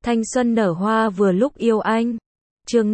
Thanh xuân nở hoa vừa lúc yêu anh. Chương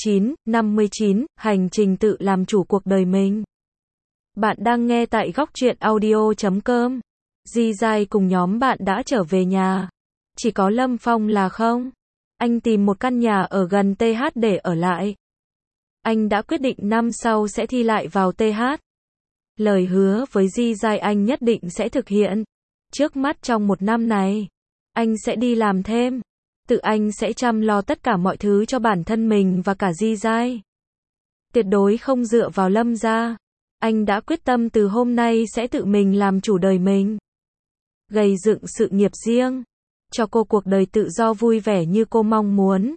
59, hành trình tự làm chủ cuộc đời mình. Bạn đang nghe tại góc truyện audio.com. Di Dai cùng nhóm bạn đã trở về nhà. Chỉ có Lâm Phong là không. Anh tìm một căn nhà ở gần TH để ở lại. Anh đã quyết định năm sau sẽ thi lại vào TH. Lời hứa với Di Dai anh nhất định sẽ thực hiện. Trước mắt trong một năm này, anh sẽ đi làm thêm. Tự anh sẽ chăm lo tất cả mọi thứ cho bản thân mình và cả Di Dai. Tuyệt đối không dựa vào Lâm gia. Anh đã quyết tâm từ hôm nay sẽ tự mình làm chủ đời mình. Gây dựng sự nghiệp riêng. Cho cô cuộc đời tự do vui vẻ như cô mong muốn.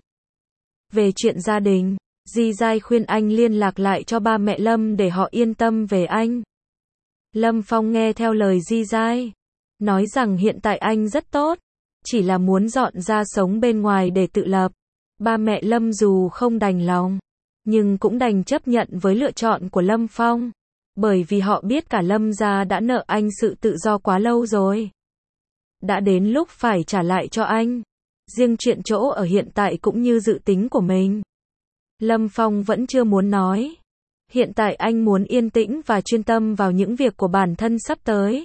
Về chuyện gia đình, Di Dai khuyên anh liên lạc lại cho ba mẹ Lâm để họ yên tâm về anh. Lâm Phong nghe theo lời Di Dai. Nói rằng hiện tại anh rất tốt. Chỉ là muốn dọn ra sống bên ngoài để tự lập. Ba mẹ Lâm dù không đành lòng, nhưng cũng đành chấp nhận với lựa chọn của Lâm Phong. Bởi vì họ biết cả Lâm gia đã nợ anh sự tự do quá lâu rồi. Đã đến lúc phải trả lại cho anh. Riêng chuyện chỗ ở hiện tại cũng như dự tính của mình, Lâm Phong vẫn chưa muốn nói. Hiện tại anh muốn yên tĩnh và chuyên tâm vào những việc của bản thân sắp tới.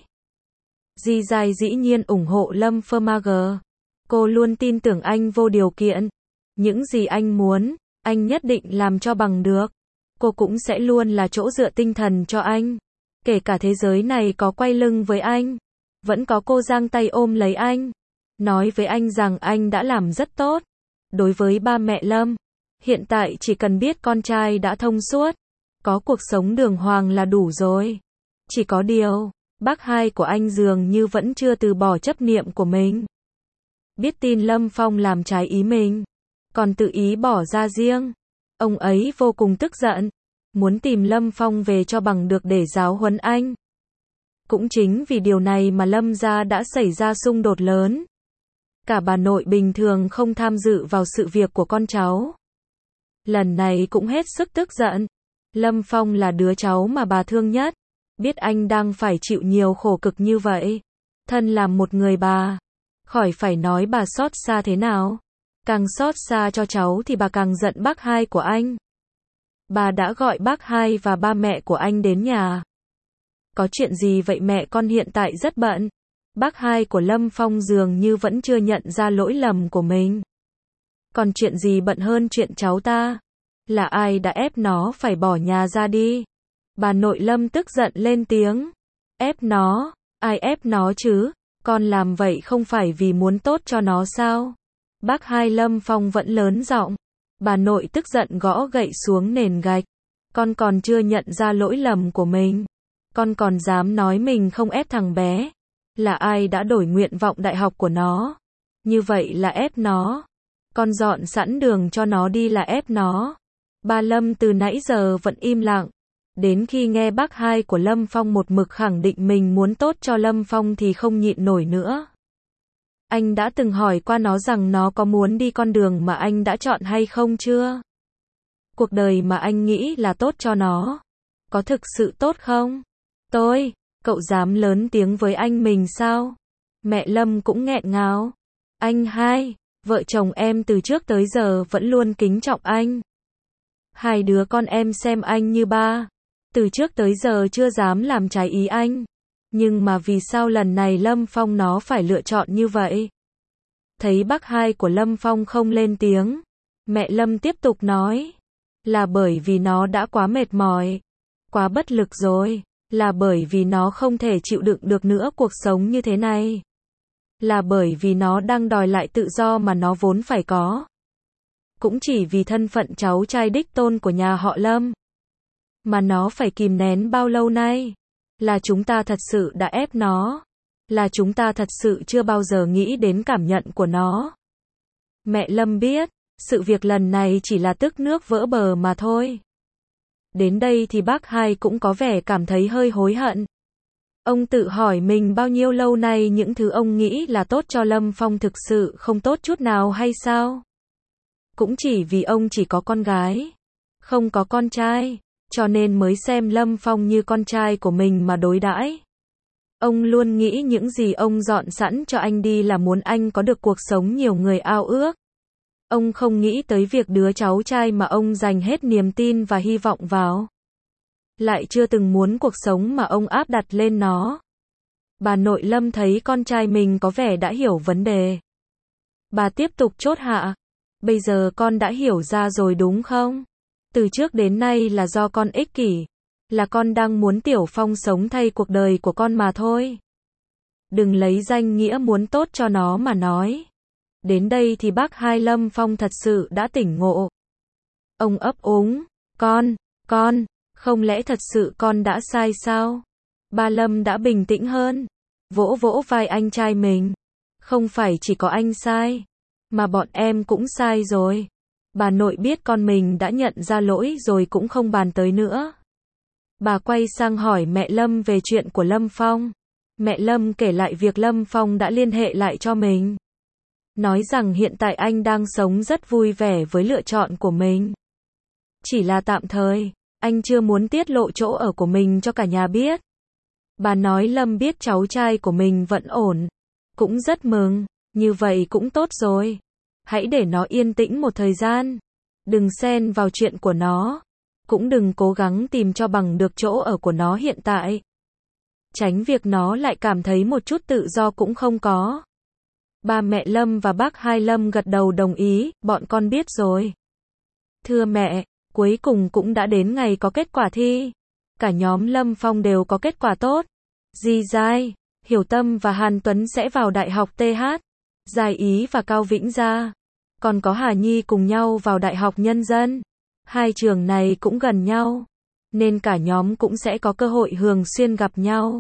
Di Dai dĩ nhiên ủng hộ Lâm Fermager. Cô luôn tin tưởng anh vô điều kiện. Những gì anh muốn, anh nhất định làm cho bằng được. Cô cũng sẽ luôn là chỗ dựa tinh thần cho anh. Kể cả thế giới này có quay lưng với anh, vẫn có cô giang tay ôm lấy anh. Nói với anh rằng anh đã làm rất tốt. Đối với ba mẹ Lâm, hiện tại chỉ cần biết con trai đã thông suốt, có cuộc sống đường hoàng là đủ rồi. Chỉ có điều, bác hai của anh dường như vẫn chưa từ bỏ chấp niệm của mình. Biết tin Lâm Phong làm trái ý mình, còn tự ý bỏ ra riêng. Ông ấy vô cùng tức giận, muốn tìm Lâm Phong về cho bằng được để giáo huấn anh. Cũng chính vì điều này mà Lâm gia đã xảy ra xung đột lớn. Cả bà nội bình thường không tham dự vào sự việc của con cháu. Lần này cũng hết sức tức giận. Lâm Phong là đứa cháu mà bà thương nhất. Biết anh đang phải chịu nhiều khổ cực như vậy. Thân làm một người bà, khỏi phải nói bà xót xa thế nào. Càng xót xa cho cháu thì bà càng giận bác hai của anh. Bà đã gọi bác hai và ba mẹ của anh đến nhà. Có chuyện gì vậy mẹ, con hiện tại rất bận. Bác hai của Lâm Phong dường như vẫn chưa nhận ra lỗi lầm của mình. Còn chuyện gì bận hơn chuyện cháu ta? Là ai đã ép nó phải bỏ nhà ra đi? Bà nội Lâm tức giận lên tiếng. Ép nó? Ai ép nó chứ? Con làm vậy không phải vì muốn tốt cho nó sao? Bác hai Lâm Phong vẫn lớn giọng. Bà nội tức giận gõ gậy xuống nền gạch. Con còn chưa nhận ra lỗi lầm của mình. Con còn dám nói mình không ép thằng bé. Là ai đã đổi nguyện vọng đại học của nó? Như vậy là ép nó. Con dọn sẵn đường cho nó đi là ép nó. Ba Lâm từ nãy giờ vẫn im lặng. Đến khi nghe bác hai của Lâm Phong một mực khẳng định mình muốn tốt cho Lâm Phong thì không nhịn nổi nữa. Anh đã từng hỏi qua nó rằng nó có muốn đi con đường mà anh đã chọn hay không chưa? Cuộc đời mà anh nghĩ là tốt cho nó, có thực sự tốt không? Cậu dám lớn tiếng với anh mình sao? Mẹ Lâm cũng nghẹn ngào. Anh hai, vợ chồng em từ trước tới giờ vẫn luôn kính trọng anh. Hai đứa con em xem anh như ba. Từ trước tới giờ chưa dám làm trái ý anh. Nhưng mà vì sao lần này Lâm Phong nó phải lựa chọn như vậy? Thấy bác hai của Lâm Phong không lên tiếng, mẹ Lâm tiếp tục nói. Là bởi vì nó đã quá mệt mỏi, quá bất lực rồi. Là bởi vì nó không thể chịu đựng được nữa cuộc sống như thế này. Là bởi vì nó đang đòi lại tự do mà nó vốn phải có. Cũng chỉ vì thân phận cháu trai đích tôn của nhà họ Lâm mà nó phải kìm nén bao lâu nay. Là chúng ta thật sự đã ép nó. Là chúng ta thật sự chưa bao giờ nghĩ đến cảm nhận của nó. Mẹ Lâm biết, sự việc lần này chỉ là tức nước vỡ bờ mà thôi. Đến đây thì bác hai cũng có vẻ cảm thấy hơi hối hận. Ông tự hỏi mình bao nhiêu lâu nay những thứ ông nghĩ là tốt cho Lâm Phong thực sự không tốt chút nào hay sao? Cũng chỉ vì ông chỉ có con gái, không có con trai, cho nên mới xem Lâm Phong như con trai của mình mà đối đãi. Ông luôn nghĩ những gì ông dọn sẵn cho anh đi là muốn anh có được cuộc sống nhiều người ao ước. Ông không nghĩ tới việc đứa cháu trai mà ông dành hết niềm tin và hy vọng vào lại chưa từng muốn cuộc sống mà ông áp đặt lên nó. Bà nội Lâm thấy con trai mình có vẻ đã hiểu vấn đề. Bà tiếp tục chốt hạ. Bây giờ con đã hiểu ra rồi đúng không? Từ trước đến nay là do con ích kỷ. Là con đang muốn Tiểu Phong sống thay cuộc đời của con mà thôi. Đừng lấy danh nghĩa muốn tốt cho nó mà nói. Đến đây thì bác hai Lâm Phong thật sự đã tỉnh ngộ. Ông ấp úng. Con, không lẽ thật sự con đã sai sao? Ba Lâm đã bình tĩnh hơn. Vỗ vỗ vai anh trai mình. Không phải chỉ có anh sai, mà bọn em cũng sai rồi. Bà nội biết con mình đã nhận ra lỗi rồi cũng không bàn tới nữa. Bà quay sang hỏi mẹ Lâm về chuyện của Lâm Phong. Mẹ Lâm kể lại việc Lâm Phong đã liên hệ lại cho mình. Nói rằng hiện tại anh đang sống rất vui vẻ với lựa chọn của mình. Chỉ là tạm thời, anh chưa muốn tiết lộ chỗ ở của mình cho cả nhà biết. Bà nói Lâm biết cháu trai của mình vẫn ổn. Cũng rất mừng, như vậy cũng tốt rồi. Hãy để nó yên tĩnh một thời gian. Đừng xen vào chuyện của nó. Cũng đừng cố gắng tìm cho bằng được chỗ ở của nó hiện tại. Tránh việc nó lại cảm thấy một chút tự do cũng không có. Ba mẹ Lâm và bác hai Lâm gật đầu đồng ý, bọn con biết rồi. Thưa mẹ, cuối cùng cũng đã đến ngày có kết quả thi. Cả nhóm Lâm Phong đều có kết quả tốt. Di Giai, Hiểu Tâm và Hàn Tuấn sẽ vào Đại học TH. Giai Ý và Cao Vĩnh Gia. Còn có Hà Nhi cùng nhau vào Đại học Nhân dân. Hai trường này cũng gần nhau. Nên cả nhóm cũng sẽ có cơ hội thường xuyên gặp nhau.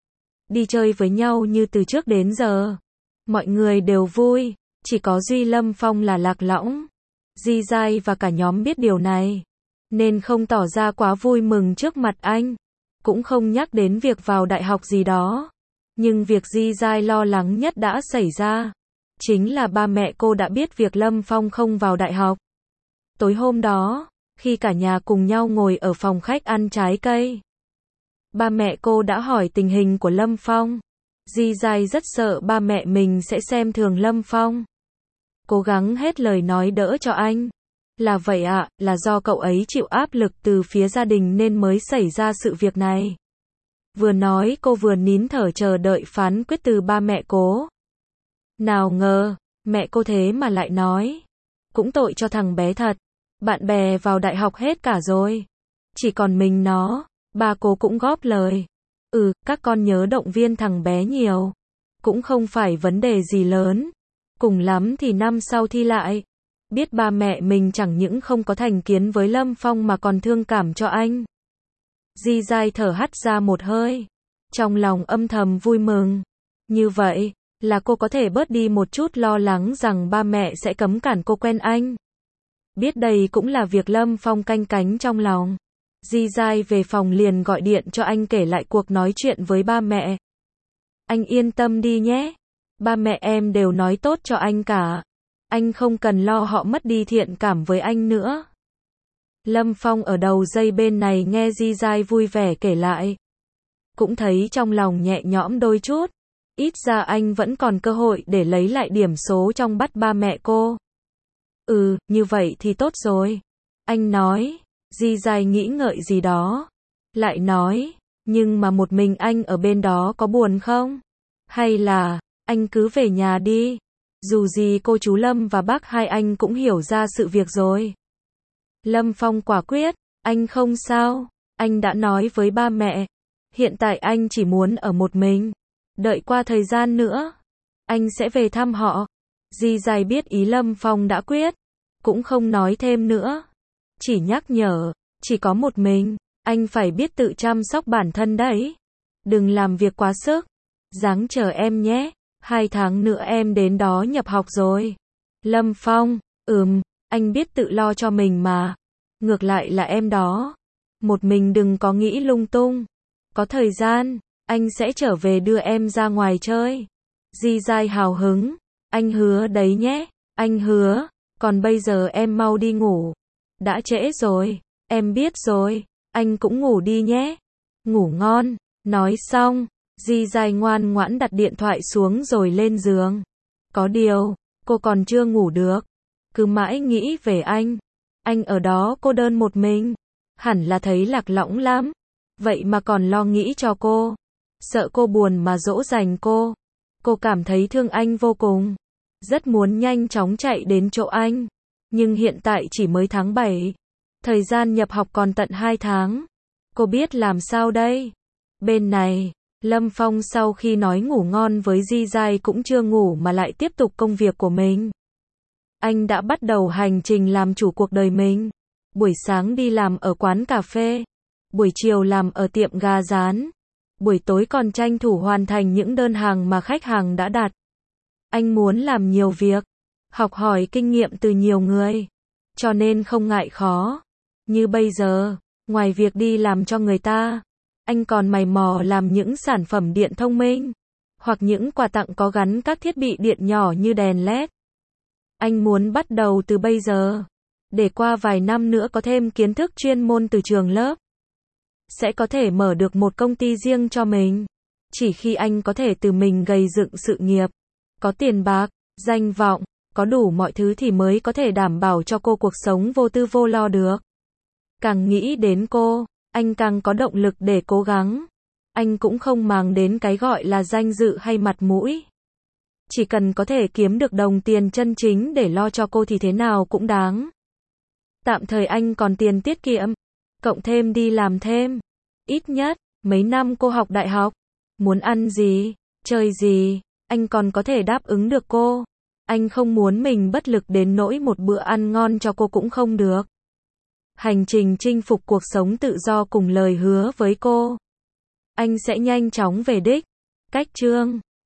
Đi chơi với nhau như từ trước đến giờ. Mọi người đều vui. Chỉ có duy Lâm Phong là lạc lõng. Di Giai và cả nhóm biết điều này. Nên không tỏ ra quá vui mừng trước mặt anh. Cũng không nhắc đến việc vào đại học gì đó. Nhưng việc Di Giai lo lắng nhất đã xảy ra. Chính là ba mẹ cô đã biết việc Lâm Phong không vào đại học. Tối hôm đó, khi cả nhà cùng nhau ngồi ở phòng khách ăn trái cây, ba mẹ cô đã hỏi tình hình của Lâm Phong. Di Giai rất sợ ba mẹ mình sẽ xem thường Lâm Phong. Cố gắng hết lời nói đỡ cho anh. Là vậy ạ, là do cậu ấy chịu áp lực từ phía gia đình nên mới xảy ra sự việc này. Vừa nói cô vừa nín thở chờ đợi phán quyết từ ba mẹ cô. Nào ngờ, mẹ cô thế mà lại nói. Cũng tội cho thằng bé thật. Bạn bè vào đại học hết cả rồi. Chỉ còn mình nó. Ba cô cũng góp lời. Các con nhớ động viên thằng bé nhiều. Cũng không phải vấn đề gì lớn. Cùng lắm thì năm sau thi lại. Biết ba mẹ mình chẳng những không có thành kiến với Lâm Phong mà còn thương cảm cho anh. Di Giai thở hắt ra một hơi. Trong lòng âm thầm vui mừng. Như vậy, là cô có thể bớt đi một chút lo lắng rằng ba mẹ sẽ cấm cản cô quen anh. Biết đây cũng là việc Lâm Phong canh cánh trong lòng. Di Giai về phòng liền gọi điện cho anh kể lại cuộc nói chuyện với ba mẹ. Anh yên tâm đi nhé. Ba mẹ em đều nói tốt cho anh cả. Anh không cần lo họ mất đi thiện cảm với anh nữa. Lâm Phong ở đầu dây bên này nghe Di Giai vui vẻ kể lại. Cũng thấy trong lòng nhẹ nhõm đôi chút. Ít ra anh vẫn còn cơ hội để lấy lại điểm số trong bắt ba mẹ cô. Như vậy thì tốt rồi. Anh nói. Di Giai nghĩ ngợi gì đó. Lại nói. Nhưng mà một mình anh ở bên đó có buồn không? Hay là, anh cứ về nhà đi. Dù gì cô chú Lâm và bác hai anh cũng hiểu ra sự việc rồi. Lâm Phong quả quyết. Anh không sao. Anh đã nói với ba mẹ. Hiện tại anh chỉ muốn ở một mình. Đợi qua thời gian nữa, anh sẽ về thăm họ. Di Giai biết ý Lâm Phong đã quyết. Cũng không nói thêm nữa. Chỉ nhắc nhở, chỉ có một mình, anh phải biết tự chăm sóc bản thân đấy. Đừng làm việc quá sức. Ráng chờ em nhé. 2 tháng nữa em đến đó nhập học rồi. Lâm Phong, anh biết tự lo cho mình mà. Ngược lại là em đó. Một mình đừng có nghĩ lung tung. Có thời gian, anh sẽ trở về đưa em ra ngoài chơi. Di Giai hào hứng. Anh hứa đấy nhé. Anh hứa. Còn bây giờ em mau đi ngủ. Đã trễ rồi. Em biết rồi. Anh cũng ngủ đi nhé. Ngủ ngon. Nói xong, Di Giai ngoan ngoãn đặt điện thoại xuống rồi lên giường. Có điều, cô còn chưa ngủ được. Cứ mãi nghĩ về anh. Anh ở đó cô đơn một mình. Hẳn là thấy lạc lõng lắm. Vậy mà còn lo nghĩ cho cô. Sợ cô buồn mà dỗ dành cô. Cô cảm thấy thương anh vô cùng. Rất muốn nhanh chóng chạy đến chỗ anh. Nhưng hiện tại chỉ mới tháng 7. Thời gian nhập học còn tận 2 tháng. Cô biết làm sao đây? Bên này, Lâm Phong sau khi nói ngủ ngon với Di Giai cũng chưa ngủ mà lại tiếp tục công việc của mình. Anh đã bắt đầu hành trình làm chủ cuộc đời mình. Buổi sáng đi làm ở quán cà phê. Buổi chiều làm ở tiệm gà rán. Buổi tối còn tranh thủ hoàn thành những đơn hàng mà khách hàng đã đặt. Anh muốn làm nhiều việc. Học hỏi kinh nghiệm từ nhiều người. Cho nên không ngại khó. Như bây giờ, ngoài việc đi làm cho người ta, anh còn mày mò làm những sản phẩm điện thông minh. Hoặc những quà tặng có gắn các thiết bị điện nhỏ như đèn LED. Anh muốn bắt đầu từ bây giờ. Để qua vài năm nữa có thêm kiến thức chuyên môn từ trường lớp. Sẽ có thể mở được một công ty riêng cho mình. Chỉ khi anh có thể từ mình gây dựng sự nghiệp. Có tiền bạc, danh vọng, có đủ mọi thứ thì mới có thể đảm bảo cho cô cuộc sống vô tư vô lo được. Càng nghĩ đến cô, anh càng có động lực để cố gắng. Anh cũng không màng đến cái gọi là danh dự hay mặt mũi. Chỉ cần có thể kiếm được đồng tiền chân chính để lo cho cô thì thế nào cũng đáng. Tạm thời anh còn tiền tiết kiệm, cộng thêm đi làm thêm. Ít nhất, mấy năm cô học đại học, muốn ăn gì, chơi gì, anh còn có thể đáp ứng được cô. Anh không muốn mình bất lực đến nỗi một bữa ăn ngon cho cô cũng không được. Hành trình chinh phục cuộc sống tự do cùng lời hứa với cô. Anh sẽ nhanh chóng về đích. Cách chương